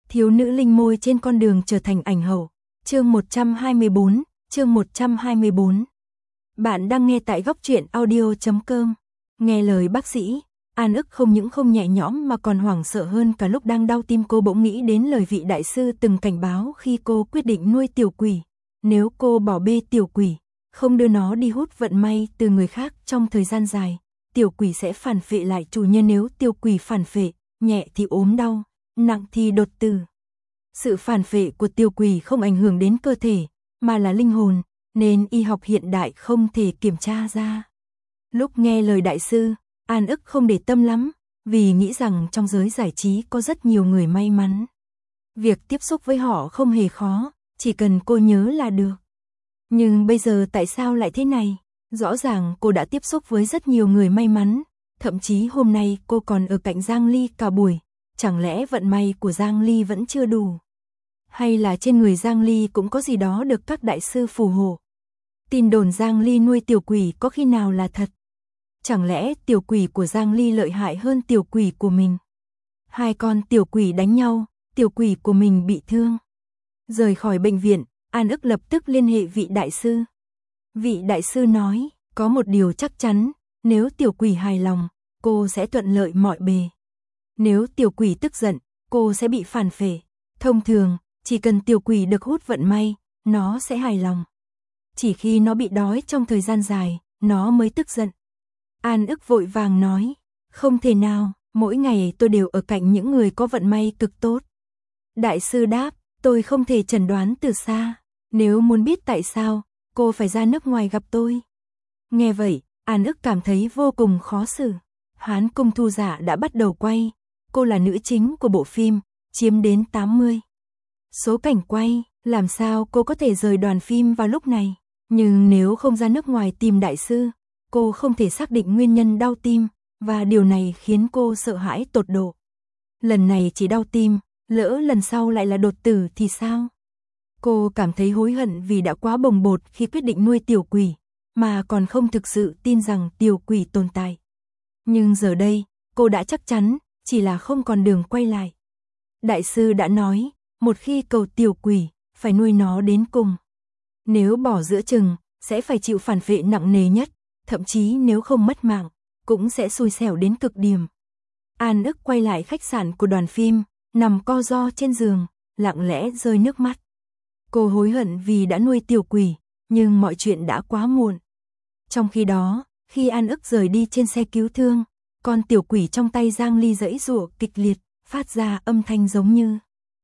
Thiếu nữ linh môi trên con đường trở thành ảnh hậu. Chương 124. Bạn đang nghe tại góc truyện audio.com. Nghe lời bác sĩ, An ức không những không nhẹ nhõm mà còn hoảng sợ hơn cả lúc đang đau tim. Cô bỗng nghĩ đến lời vị đại sư từng cảnh báo khi cô quyết định nuôi tiểu quỷ. Nếu cô bỏ bê tiểu quỷ, không đưa nó đi hút vận may từ người khác trong thời gian dài, tiểu quỷ sẽ phản phệ lại chủ nhân. Nếu tiểu quỷ phản phệ, nhẹ thì ốm đau, nặng thì đột tử. Sự phản phệ của tiểu quỷ không ảnh hưởng đến cơ thể, mà là linh hồn, nên y học hiện đại không thể kiểm tra ra. Lúc nghe lời đại sư, An ức không để tâm lắm, vì nghĩ rằng trong giới giải trí có rất nhiều người may mắn. Việc tiếp xúc với họ không hề khó, chỉ cần cô nhớ là được. Nhưng bây giờ tại sao lại thế này? Rõ ràng cô đã tiếp xúc với rất nhiều người may mắn, thậm chí hôm nay cô còn ở cạnh Giang Ly cả buổi. Chẳng lẽ vận may của Giang Ly vẫn chưa đủ? Hay là trên người Giang Ly cũng có gì đó được các đại sư phù hộ? Tin đồn Giang Ly nuôi tiểu quỷ có khi nào là thật? Chẳng lẽ tiểu quỷ của Giang Ly lợi hại hơn tiểu quỷ của mình? Hai con tiểu quỷ đánh nhau, tiểu quỷ của mình bị thương. Rời khỏi bệnh viện, An ức lập tức liên hệ vị đại sư. Vị đại sư nói, có một điều chắc chắn, nếu tiểu quỷ hài lòng, cô sẽ thuận lợi mọi bề. Nếu tiểu quỷ tức giận, cô sẽ bị phản phệ. Thông thường, chỉ cần tiểu quỷ được hút vận may, nó sẽ hài lòng. Chỉ khi nó bị đói trong thời gian dài, nó mới tức giận. An ức vội vàng nói, không thể nào, mỗi ngày tôi đều ở cạnh những người có vận may cực tốt. Đại sư đáp, tôi không thể chẩn đoán từ xa. Nếu muốn biết tại sao, cô phải ra nước ngoài gặp tôi. Nghe vậy, An ức cảm thấy vô cùng khó xử. Hán Cung Thu Giả đã bắt đầu quay. Cô là nữ chính của bộ phim, chiếm đến 80 số cảnh quay, làm sao cô có thể rời đoàn phim vào lúc này? Nhưng nếu không ra nước ngoài tìm đại sư, cô không thể xác định nguyên nhân đau tim, và điều này khiến cô sợ hãi tột độ. Lần này chỉ đau tim, lỡ lần sau lại là đột tử thì sao? Cô cảm thấy hối hận vì đã quá bồng bột khi quyết định nuôi tiểu quỷ, mà còn không thực sự tin rằng tiểu quỷ tồn tại. Nhưng giờ đây, cô đã chắc chắn, chỉ là không còn đường quay lại. Đại sư đã nói, một khi cầu tiểu quỷ, phải nuôi nó đến cùng. Nếu bỏ giữa chừng, sẽ phải chịu phản phệ nặng nề nhất, thậm chí nếu không mất mạng, cũng sẽ xui xẻo đến cực điểm. An ức quay lại khách sạn của đoàn phim, nằm co ro trên giường, lặng lẽ rơi nước mắt. Cô hối hận vì đã nuôi tiểu quỷ, nhưng mọi chuyện đã quá muộn. Trong khi đó, khi An ức rời đi trên xe cứu thương, con tiểu quỷ trong tay Giang Ly giãy giụa kịch liệt, phát ra âm thanh giống như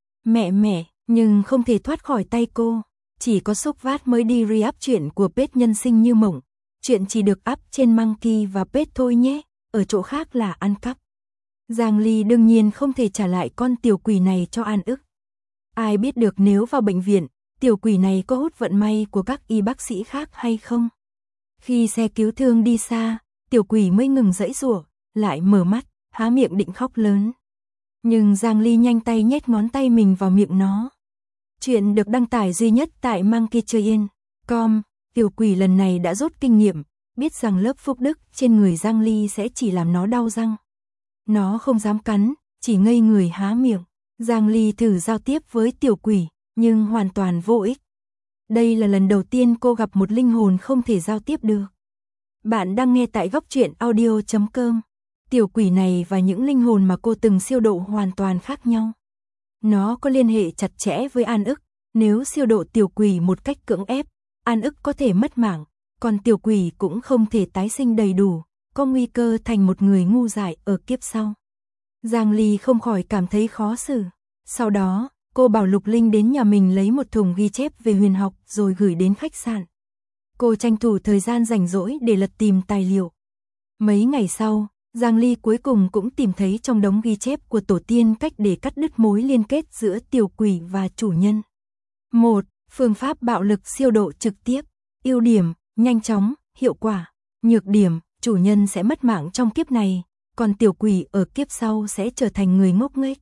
mẹ, nhưng không thể thoát khỏi tay cô. Chỉ có Xúc Vát mới đi re-up chuyện của Page Nhân Sinh Như Mộng. Chuyện chỉ được up trên Monkey và Page thôi nhé, ở chỗ khác là ăn cắp. Giang Ly đương nhiên không thể trả lại con tiểu quỷ này cho An ức. Ai biết được nếu vào bệnh viện, tiểu quỷ này có hút vận may của các y bác sĩ khác hay không? Khi xe cứu thương đi xa, tiểu quỷ mới ngừng giãy giụa, lại mở mắt, há miệng định khóc lớn. Nhưng Giang Ly nhanh tay nhét ngón tay mình vào miệng nó. Chuyện được đăng tải duy nhất tại monkeytrain.com. Tiểu quỷ lần này đã rút kinh nghiệm, biết rằng lớp phúc đức trên người Giang Ly sẽ chỉ làm nó đau răng. Nó không dám cắn, chỉ ngây người há miệng. Giang Ly thử giao tiếp với tiểu quỷ, nhưng hoàn toàn vô ích. Đây là lần đầu tiên cô gặp một linh hồn không thể giao tiếp được. Bạn đang nghe tại góc truyện audio.com. Tiểu quỷ này và những linh hồn mà cô từng siêu độ hoàn toàn khác nhau. Nó có liên hệ chặt chẽ với An ức. Nếu siêu độ tiểu quỷ một cách cưỡng ép, An ức có thể mất mạng, còn tiểu quỷ cũng không thể tái sinh đầy đủ, có nguy cơ thành một người ngu dại ở kiếp sau. Giang Ly không khỏi cảm thấy khó xử. Sau đó, cô bảo Lục Linh đến nhà mình lấy một thùng ghi chép về huyền học rồi gửi đến khách sạn. Cô tranh thủ thời gian rảnh rỗi để lật tìm tài liệu. Mấy ngày sau, Giang Ly cuối cùng cũng tìm thấy trong đống ghi chép của tổ tiên cách để cắt đứt mối liên kết giữa tiểu quỷ và chủ nhân. 1. Phương pháp bạo lực siêu độ trực tiếp. Ưu điểm, nhanh chóng, hiệu quả. Nhược điểm, chủ nhân sẽ mất mạng trong kiếp này, còn tiểu quỷ ở kiếp sau sẽ trở thành người ngốc nghếch.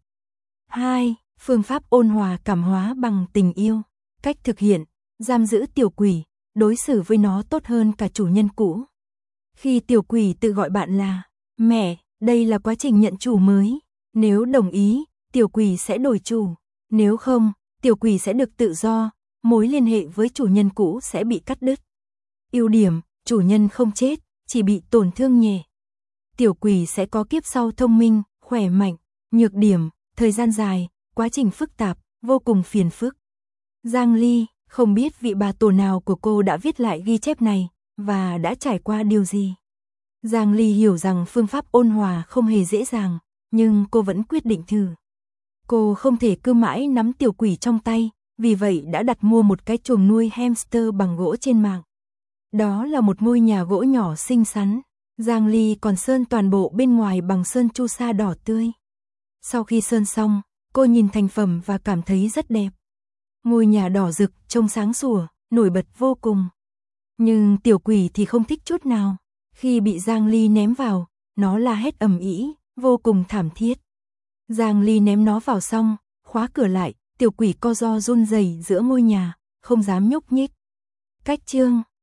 2. Phương pháp ôn hòa cảm hóa bằng tình yêu. Cách thực hiện, giam giữ tiểu quỷ, đối xử với nó tốt hơn cả chủ nhân cũ. Khi tiểu quỷ tự gọi bạn là mẹ, đây là quá trình nhận chủ mới. Nếu đồng ý, tiểu quỷ sẽ đổi chủ. Nếu không, tiểu quỷ sẽ được tự do, mối liên hệ với chủ nhân cũ sẽ bị cắt đứt. Ưu điểm, chủ nhân không chết, chỉ bị tổn thương nhẹ. Tiểu quỷ sẽ có kiếp sau thông minh, khỏe mạnh. Nhược điểm, thời gian dài, quá trình phức tạp, vô cùng phiền phức. Giang Ly, không biết vị bà tổ nào của cô đã viết lại ghi chép này, và đã trải qua điều gì. Giang Ly hiểu rằng phương pháp ôn hòa không hề dễ dàng, nhưng cô vẫn quyết định thử. Cô không thể cứ mãi nắm tiểu quỷ trong tay, vì vậy đã đặt mua một cái chuồng nuôi hamster bằng gỗ trên mạng. Đó là một ngôi nhà gỗ nhỏ xinh xắn. Giang Ly còn sơn toàn bộ bên ngoài bằng sơn chu sa đỏ tươi. Sau khi sơn xong, cô nhìn thành phẩm và cảm thấy rất đẹp. Ngôi nhà đỏ rực, trông sáng sủa, nổi bật vô cùng. Nhưng tiểu quỷ thì không thích chút nào. Khi bị Giang Ly ném vào, nó la hét ầm ĩ, vô cùng thảm thiết. Giang Ly ném nó vào xong, khóa cửa lại, tiểu quỷ co ro run rẩy giữa ngôi nhà, không dám nhúc nhích. Cách chương